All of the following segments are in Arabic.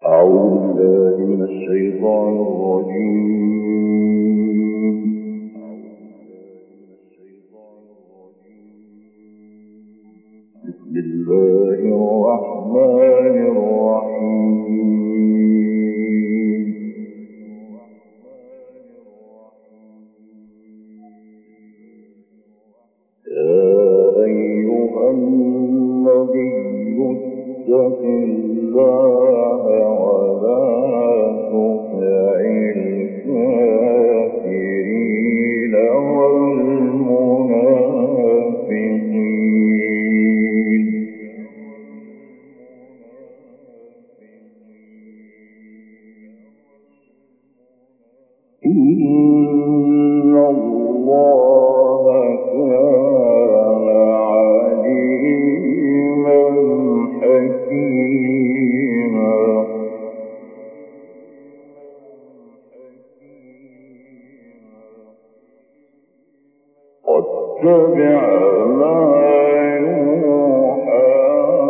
أعوذ بالله من الشيطان الرجيم. بسم الله الرحمن الرحيم. يا أيها النبي اتق الله ولا تطع الكافرين والمنافقين. إن الله كان عليما حكيما. واتبع ما يوحى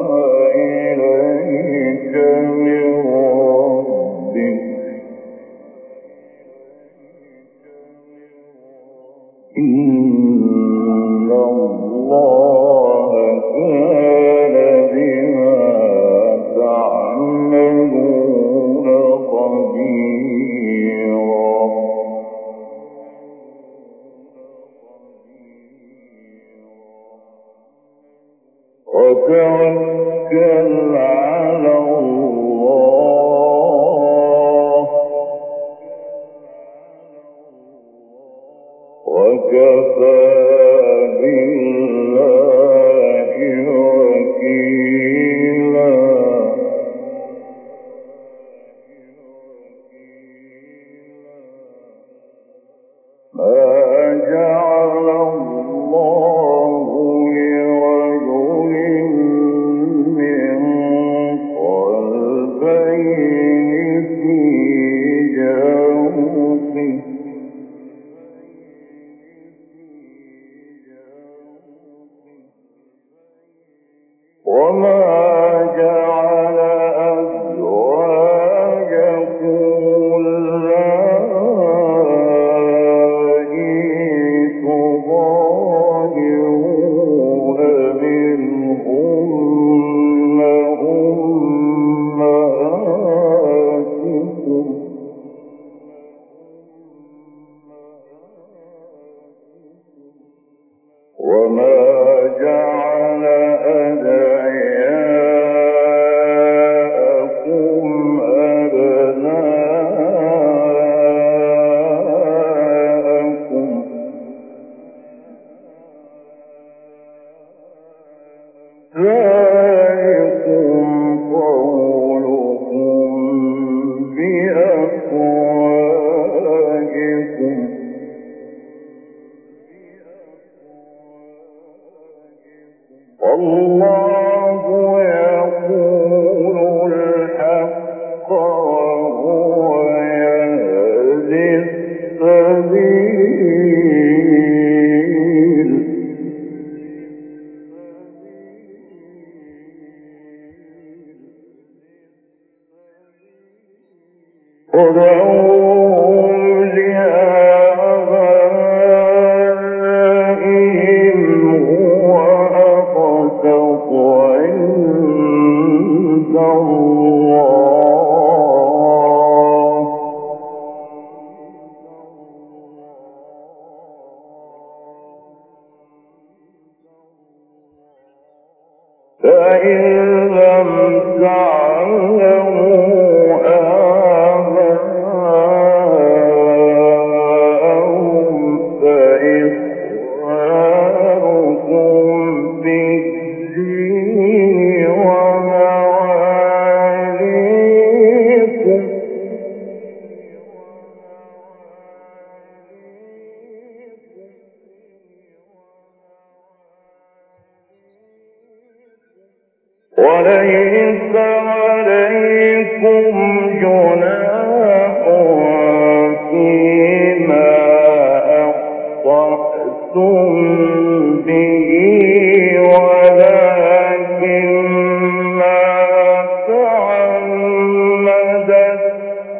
إليك من ربك. إن الله كان بما تعملون خبيرا. وتوكل على الله وكفى بالله وكيلا. ما جعل الله لرجل من قلبين في جوفه وما جعل أزواجكم اللائي تظاهرون منهن أمهاتكم وما جعل أدعياءكم أبناءكم ذلكم قولكم بأفواهكم والله يقول الحق وهو يهدي السبيل. ادعوهم لآبائهم هو أقسط عند الله. فإن لم تعلموا آباءهم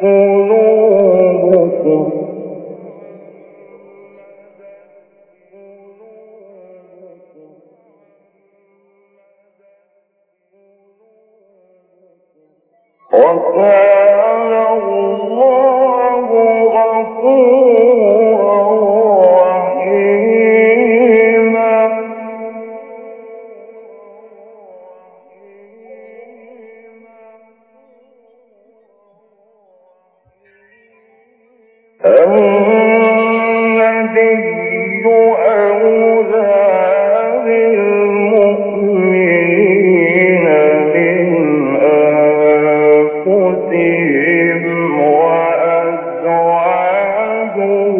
قلوبكم وكان الله غفورا رحيما النبي أولى بالمؤمنين من أنفسهم وأزواجه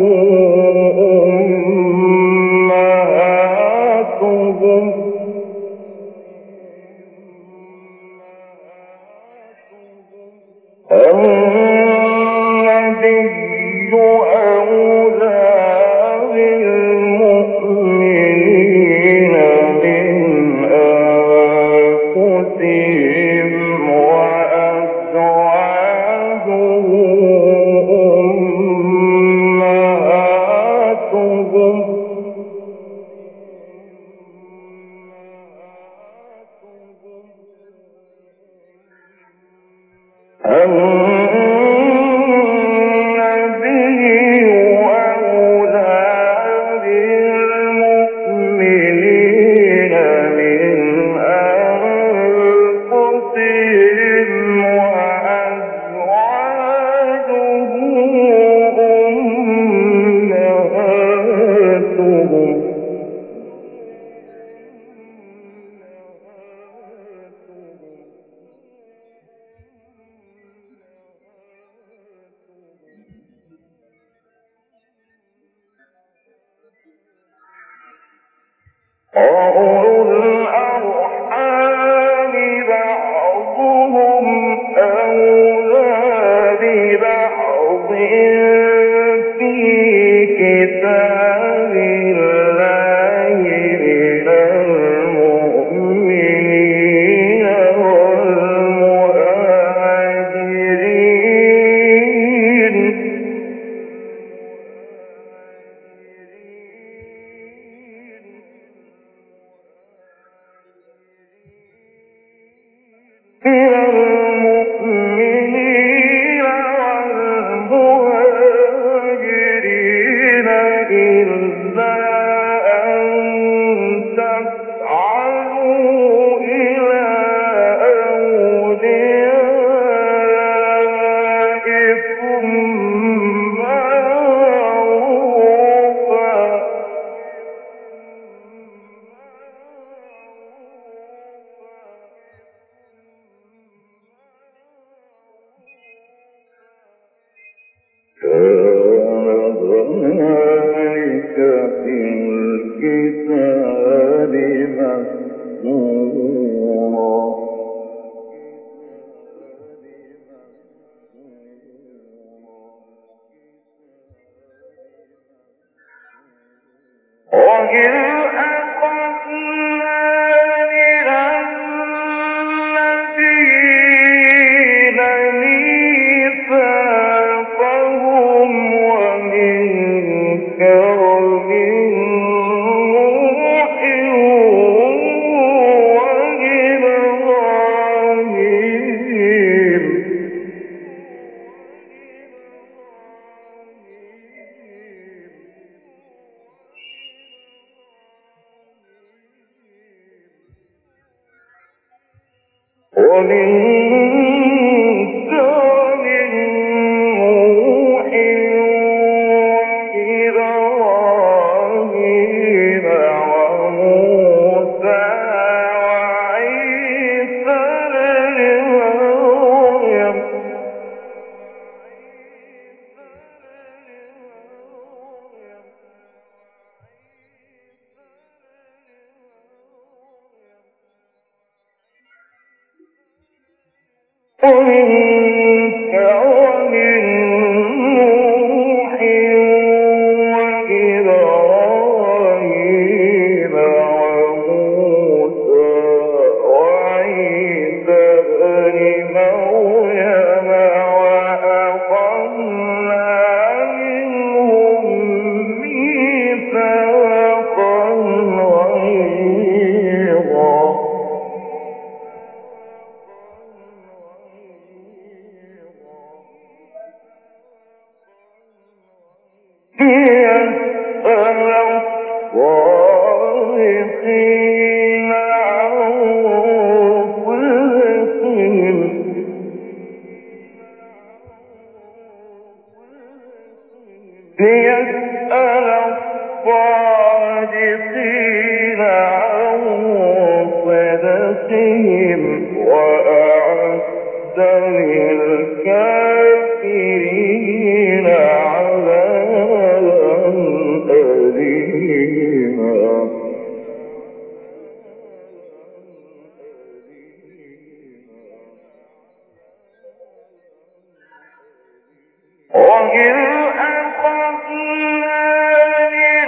أمهاتهم النبي أولى بالمؤمنين من أنفسهم وأزواجه أمهاتهم النبي أولى بالمؤمنين من أنفسهم وأزواجه أمهاتهم وأولو الأرحام بعضهم أولى ببعض في كتاب الله من المؤمنين والمهاجرين من المؤمنين والمهاجرين إلا أن تفعلوا إلى أوليائكم معروفا كان ذلك في الكتاب مسطورا وإذ أخذنا من النبيين ميثاقهم ومنك ومن نوح وإبراهيم ومنك ومن نوح وإبراهيم وموسى وعيسى بن مريم ومنك ومن نوح وإبراهيم وموسى وعيسى بن مريم وأخذنا للكافرين عذابا أليما. وإذ أخذنا من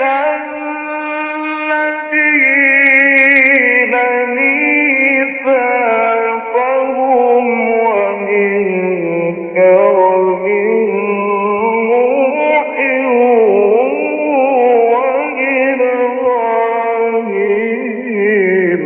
النبيين ميثاقهم ومنك ومن نوح وإبراهيم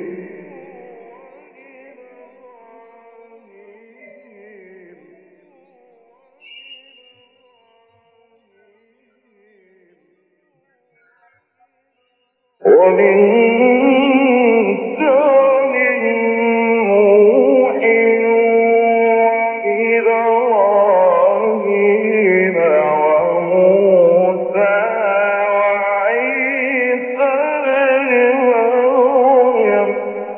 وموسى وعيسى بن مريم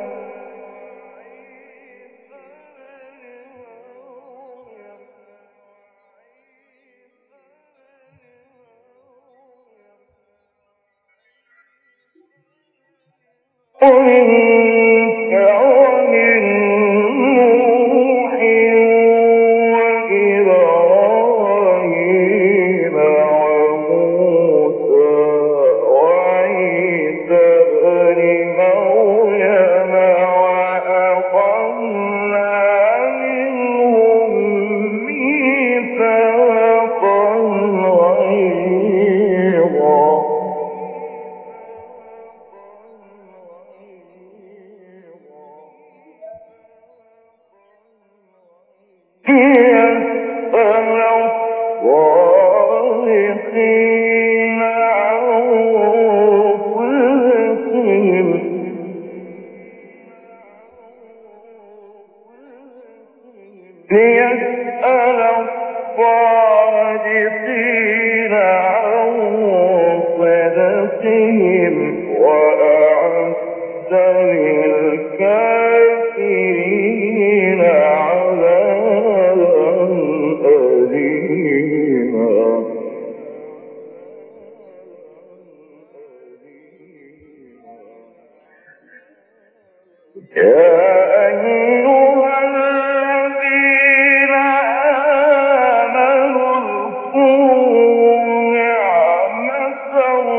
ومنك ومن نوح وإبراهيم وموسى وعيسى بن مريم وأخذنا منهم ميثاقا غليظا. ليسأل الصادقين عن صدقهم وأعد للكافرين عذابا أليما. يا أيها الذين آمنوا اذكروا نعمة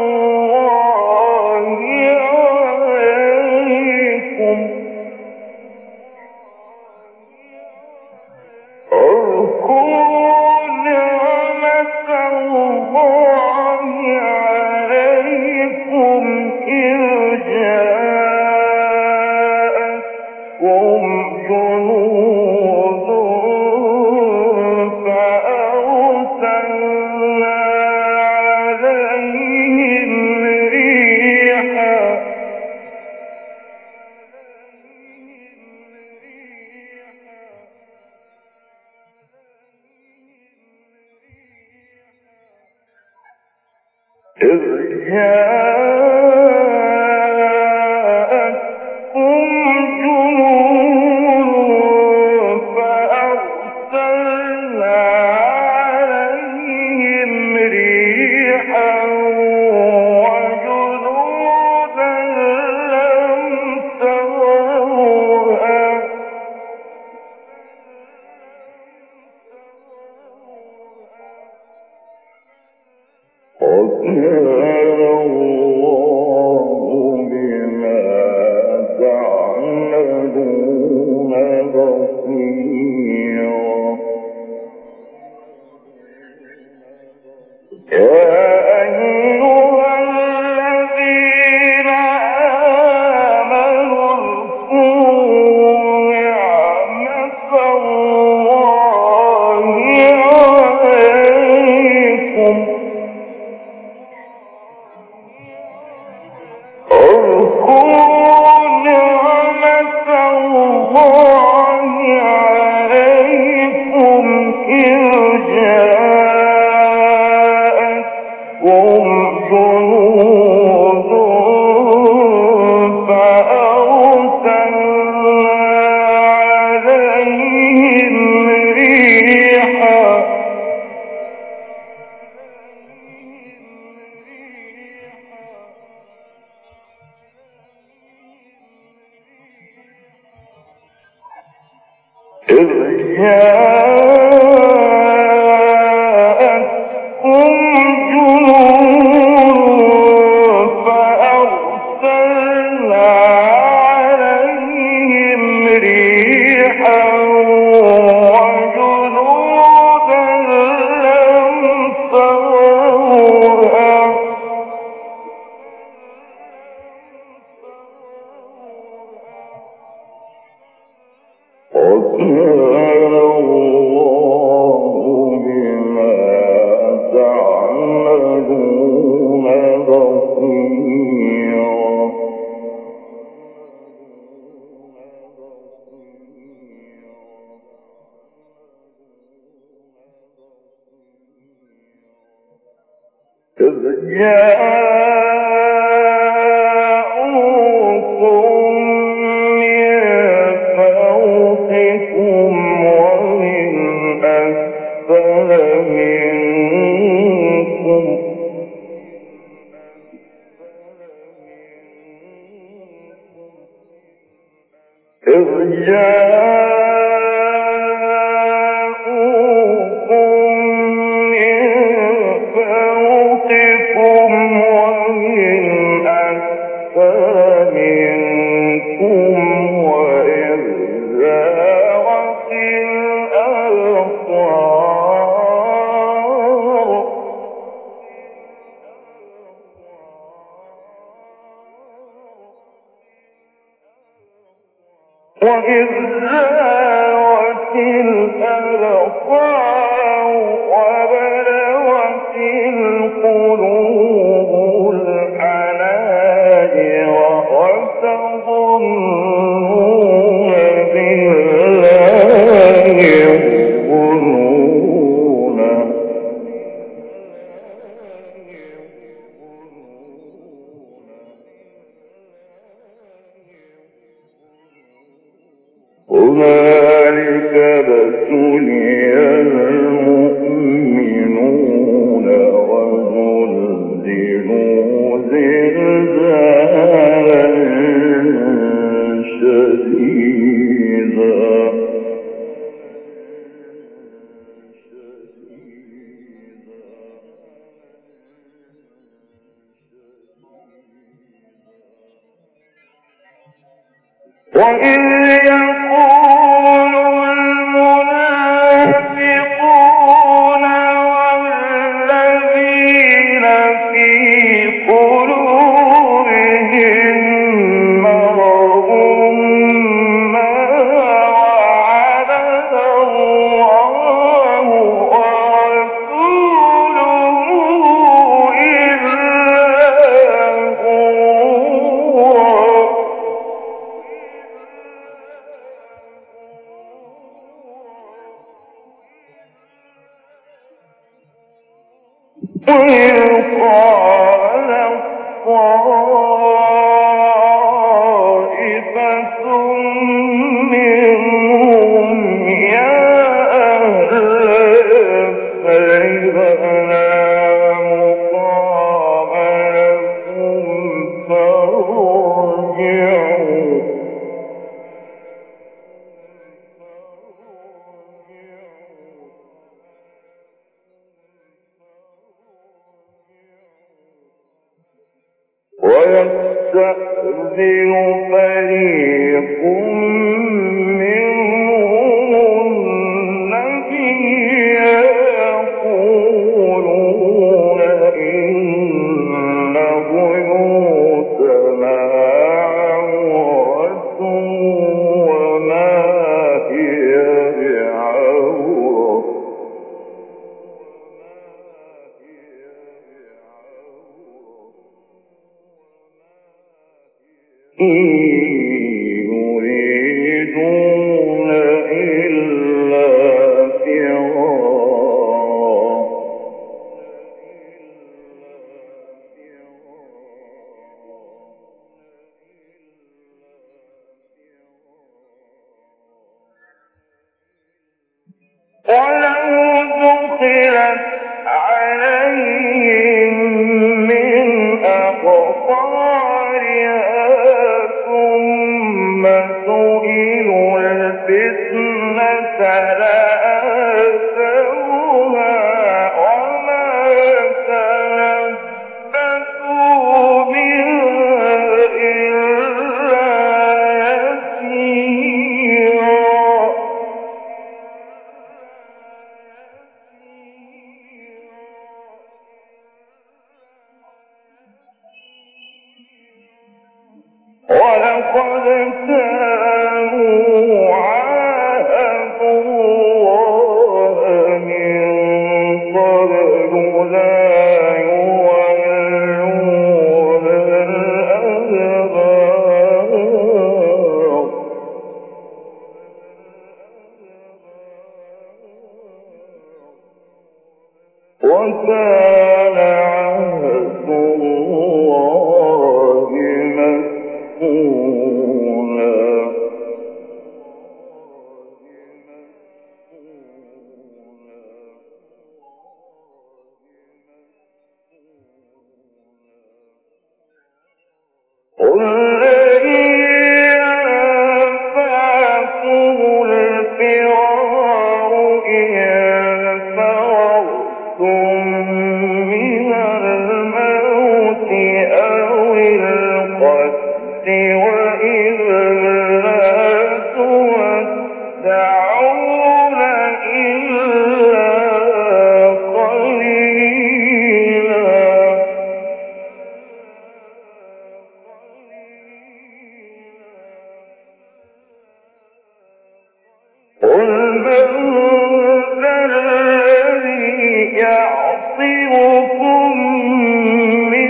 الله عليكم اذكروا نعمة الله عليكم إذ جاءتكم جنود فأرسلنا عليهم ريحا إذ جاءتكم جنود فأرسلنا عليهم ريحا وجنودا لم تروها وكان الله بما تعملون بصيرا. يا أيها الذين آمنوا اذكروا نعمة الله عليكم إذ جاءتكم جنود فأرسلنا عليهم ريحا وجنودا لم تروها وكان الله بما تعملون بصيرا إذ جاءوكم من فوقكم ومن أسفل منكم إذ جاءوكم من فوقكم ومن أسفل منكم وإذ زاغت الأبصار وإذ زاغت الأبصار وبلغت القلوب الحناجر وتظنون بالله الظنونا هنالك ابتلي المؤمنون وزلزلوا زلزالا شديدا وإذ يقول المنافقون والذين في قلوبهم مرض ما وعدنا الله ورسوله إلا غرورا وإذ قالت طائفة منهم يا أهل بيتنا مقام لكم فارجعوا ويستأذن فريق منهم النبي يقولون إن بيوتنا عورة وما هي بعورة إن دخلت عليهم من أقطارها ثم سئلوا الفتنة لآتوها وما تلبثوا بها إلا يسيرا. ولقد كانوا عاهدوا الله من قبل لا يولون الأدبار وكان عهد الله مسؤولا. قل لن ينفعكم الفرار إن فررتم من الموت أو القتل وإذا لا تمتعون إلا قليلا. قل من ذا الذي يعصمكم من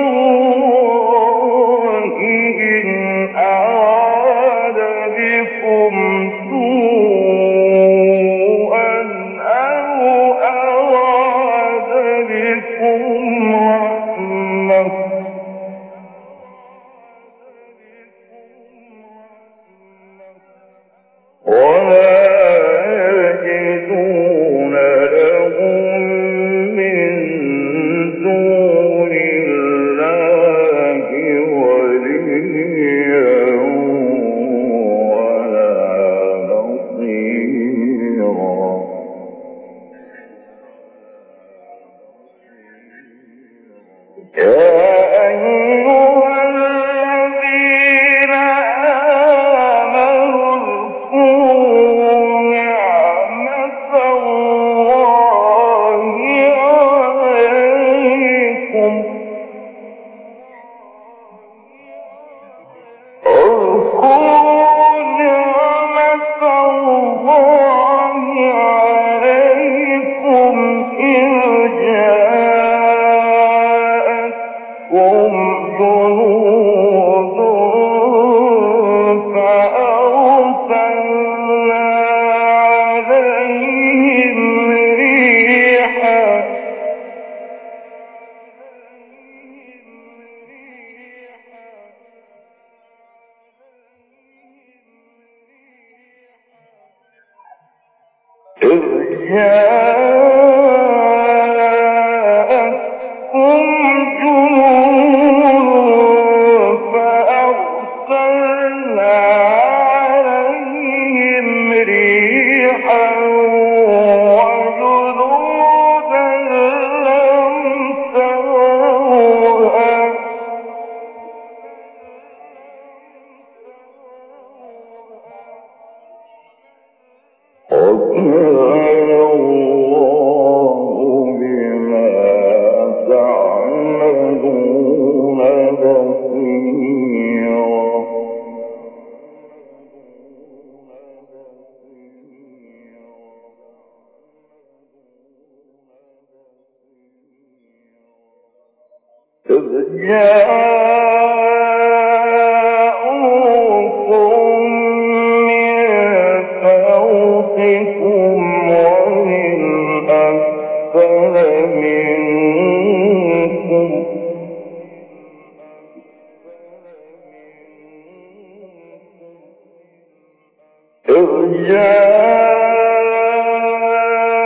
الله إن أراد بكم سوءا أو أراد بكم رحمة. ولا يجدون لهم من دون الله وليا ولا نصيرا. يا أيها الذين آمنوا اذكروا نعمة الله عليكم إذ جاءتكم جنود فأرسلنا عليهم ريحا إذ جاءتكم جنود فأرسلنا عليهم ريحا وجنودا لم تروها وكان الله بما تعملون بصيرا. إذ جاءوكم من فوقكم ومن أسفل منكم إذ جاءوكم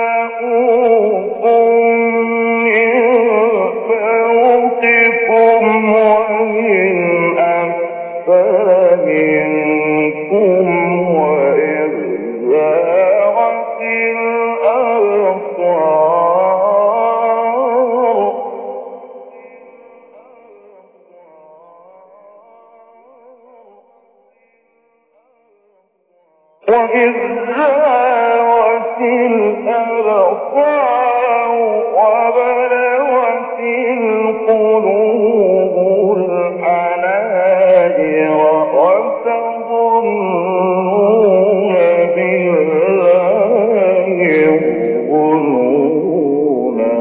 الأبصار وبلغت القلوب الحناجر وتظنون بالله الظنونا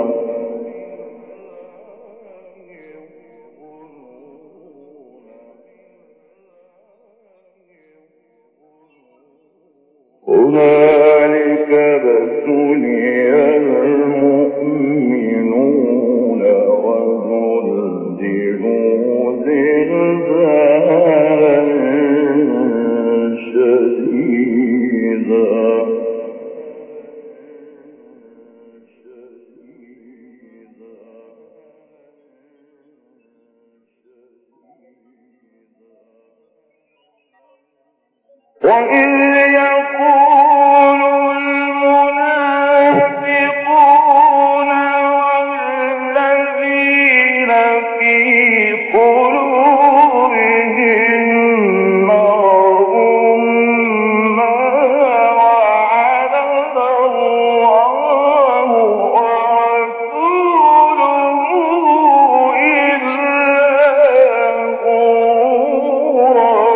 هنالك ابتلي المؤمنون وزلزلوا زلزالا شديدا وإذ يقول المنافقون والذين في قلوبهم مرض ما وعدنا الله ورسوله إلا غرورا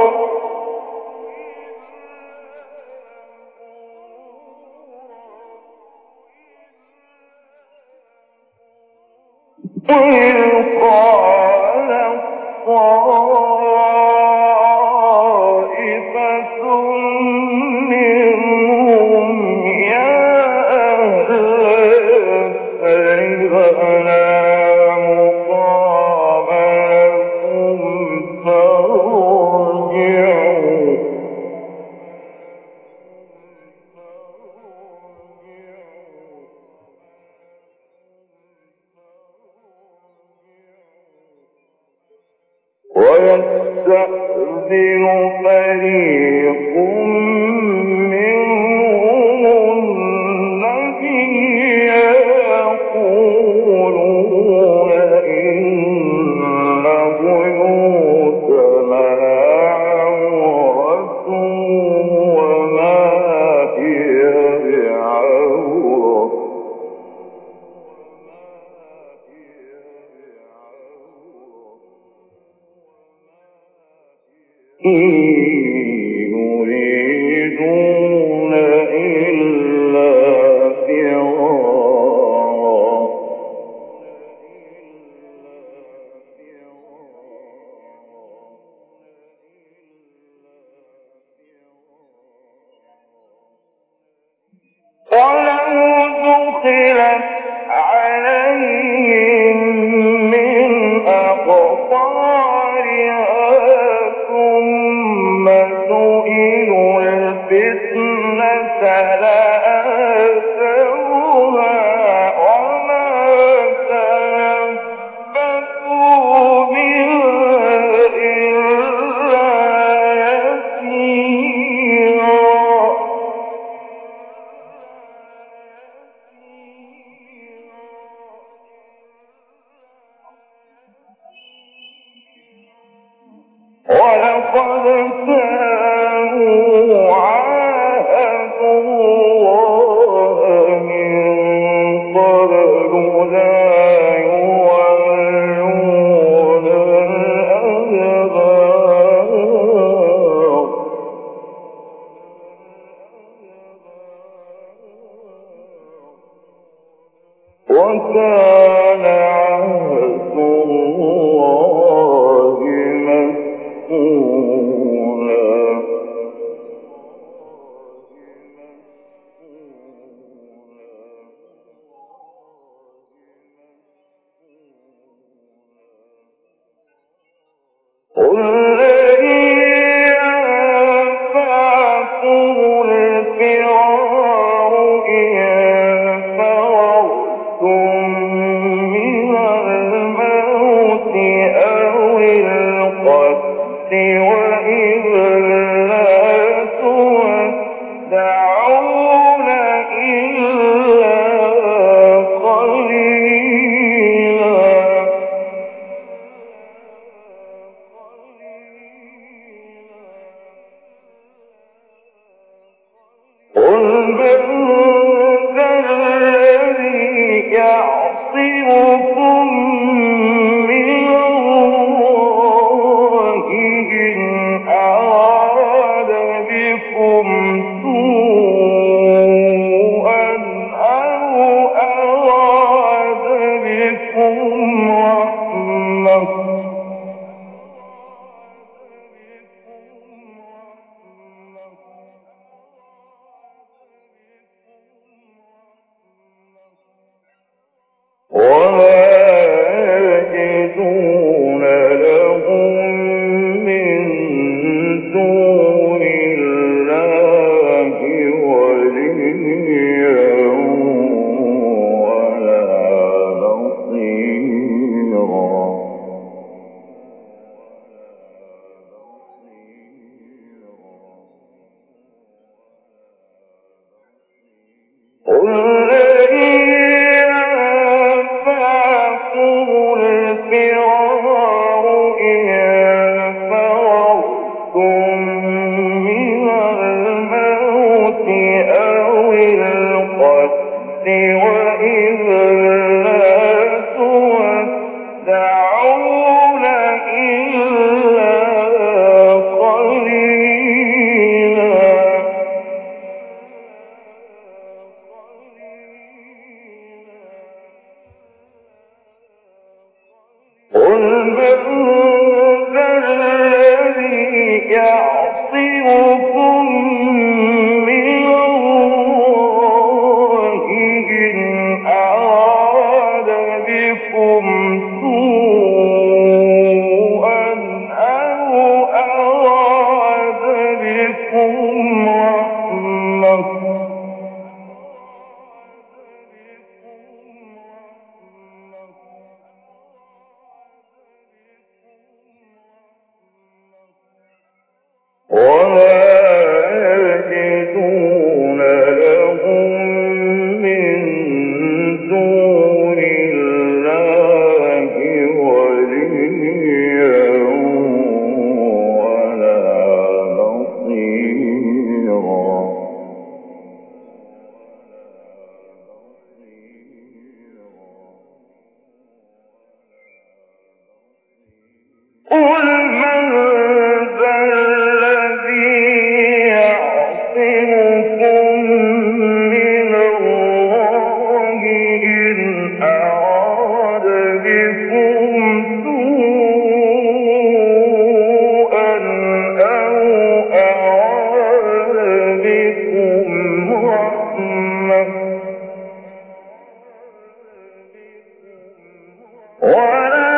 وإذ قالت طائفة منهم يا أهل يثرب لا مقام لكم فارجعوا ويستأذن فريق منهم النبي يقولون إن بيوتنا عورة وما هي بعورة إن يريدون إلا فرارا ولو دخلت عليهم من أقطارها ثم سئلوا الفتنة لآتوها وما تلبثوا بها إلا يسيرا ولقد كانوا عاهدوا الله من قبل لا يولون الأدبار وكان عهد الله مسؤولا قل لن ينفعكم الفرار إن فررتم وإذا لا تودعون إلا قليلا. قل من ذا الذي يعصمكم من الله إن أراد بكم سوءا أو أراد بكم رحمة. ولا يجدون لهم من دون الله وليا ولا نصيرا. قل من ذا الذي يعصمكم من الله إن أراد بكم سوءا أو أراد بكم رحمة. ولا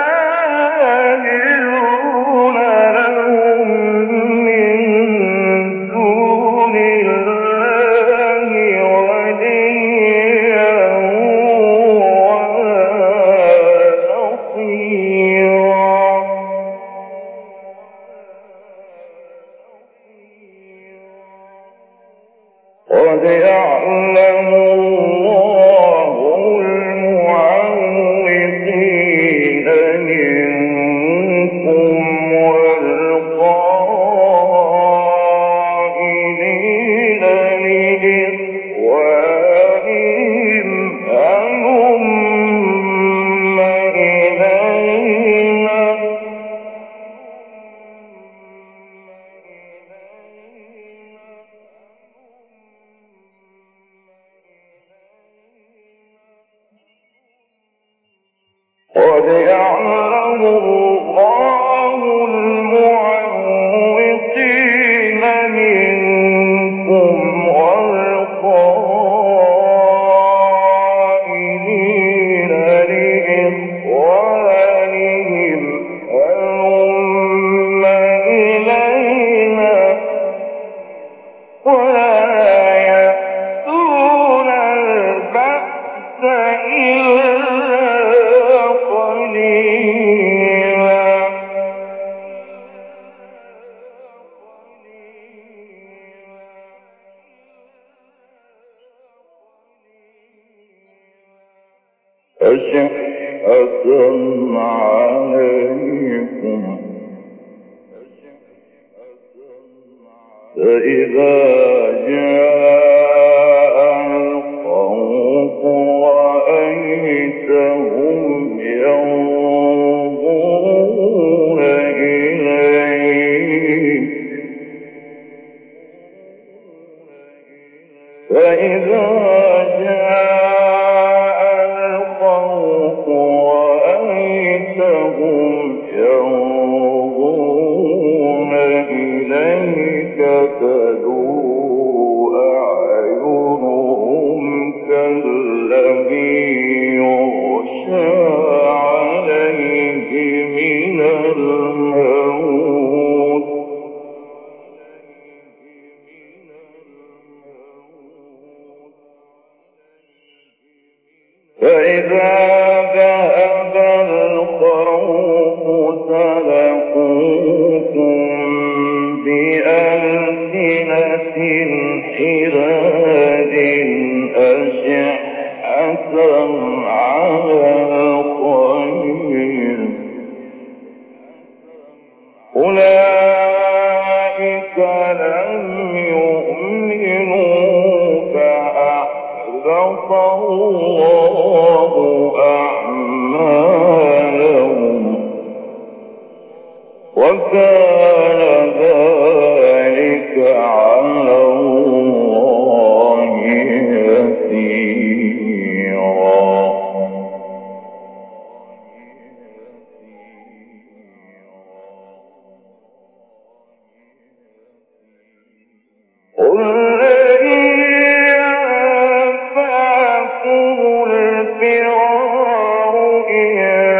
يجدون لهم من دون الله وليا ولا نصيرا. قد يعلم الله المعوقين منكم والقائلين لإخوانهم هلم إلينا. قد يعلم الله المعوقين منكم والقائلين لإخوانهم هلم إلينا ولا يأتون البأس إلا قليلا. أشحة عليكم فإذا جاء الخوف رأيتهم ينظرون إليك فإذا جاء الخوف رأيتهم ينظرون إليك تدور أعينهم كالذي يغشى عليه من الموت فإذا ذهب الخوف سلقوكم بألسنة حداد أشحة على الخير أولئك لم يؤمنوا فأحبط الله أعمالهم وكان ذلك على الله يسيرا. قل لن ينفعكم الفرار إن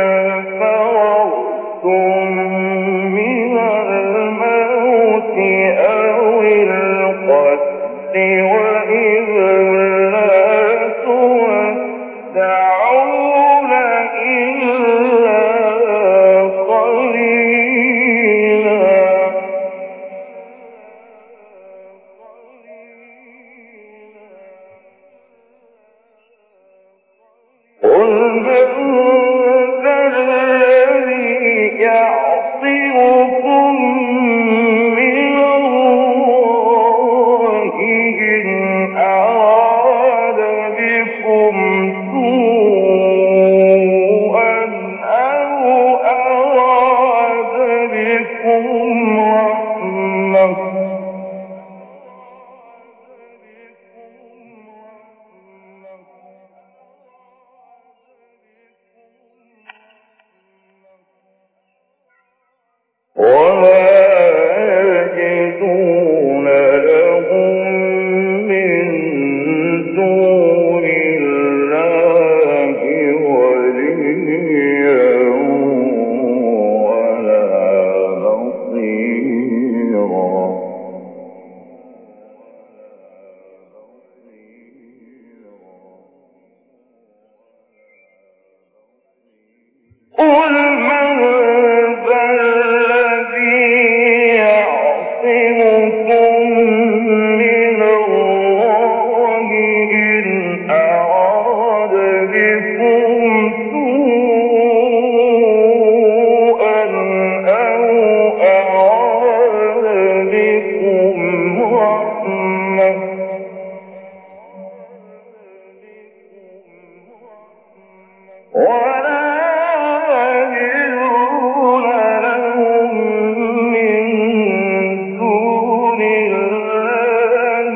فررتم من الموت أو القتل وإذا لا تمتعون إلا قليلا. قل من ذا الذي يعصمكم من الله إن أراد بكم سوءا أو أراد بكم رحمة. وما يجدون لهم من دون الله وليا ولا نصيرا. قل من ذا الذي يعصمكم من الله إن أراد بكم سوءا أو أراد بكم رحمة. ولا يجدون لهم من دون الله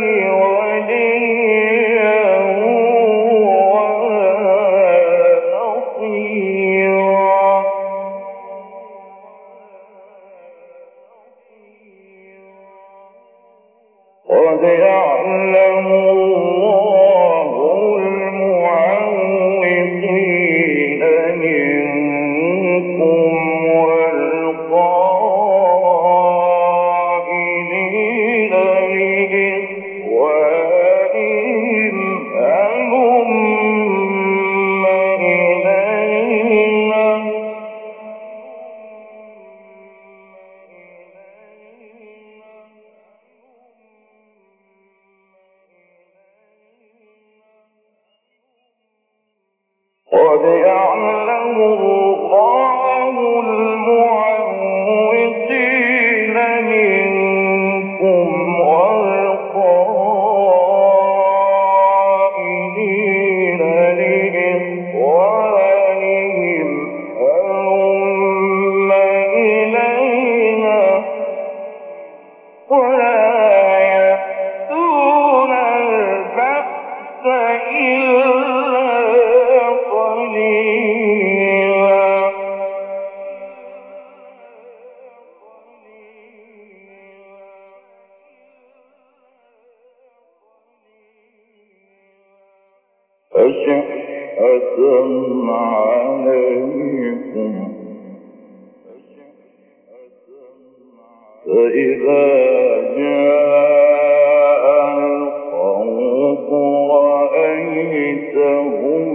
وليا ولا نصيرا. قد يعلم الله المعوقين منكم والقائلين لإخوانهم هلم إلينا. قد يعلم الله المعوقين منكم والقائلين لإخوانهم هلم إلينا ولا يأتون البأس إلا قليلا. أشحة عليكم فإذا جاء الخوف رأيتهم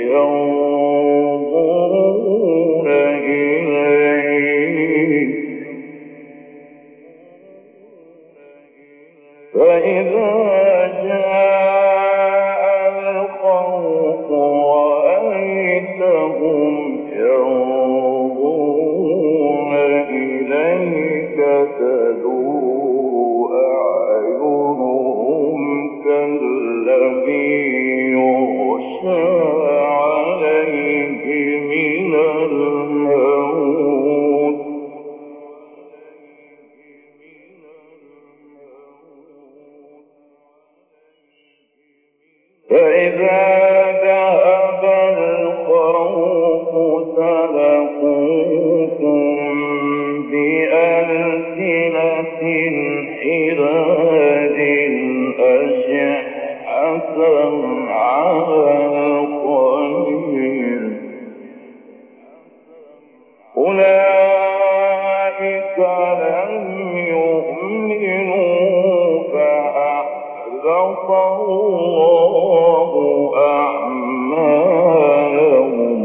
ينظرون إليك فإذا جاء الخوف رأيتهم ينظرون إليك تدور أعينهم كالذي يغشى الله أعمالهم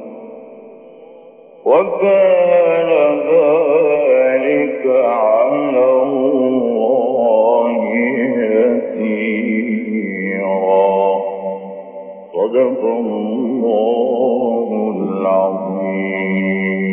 وكان ذلك على الله يسيرا. صدق الله العظيم.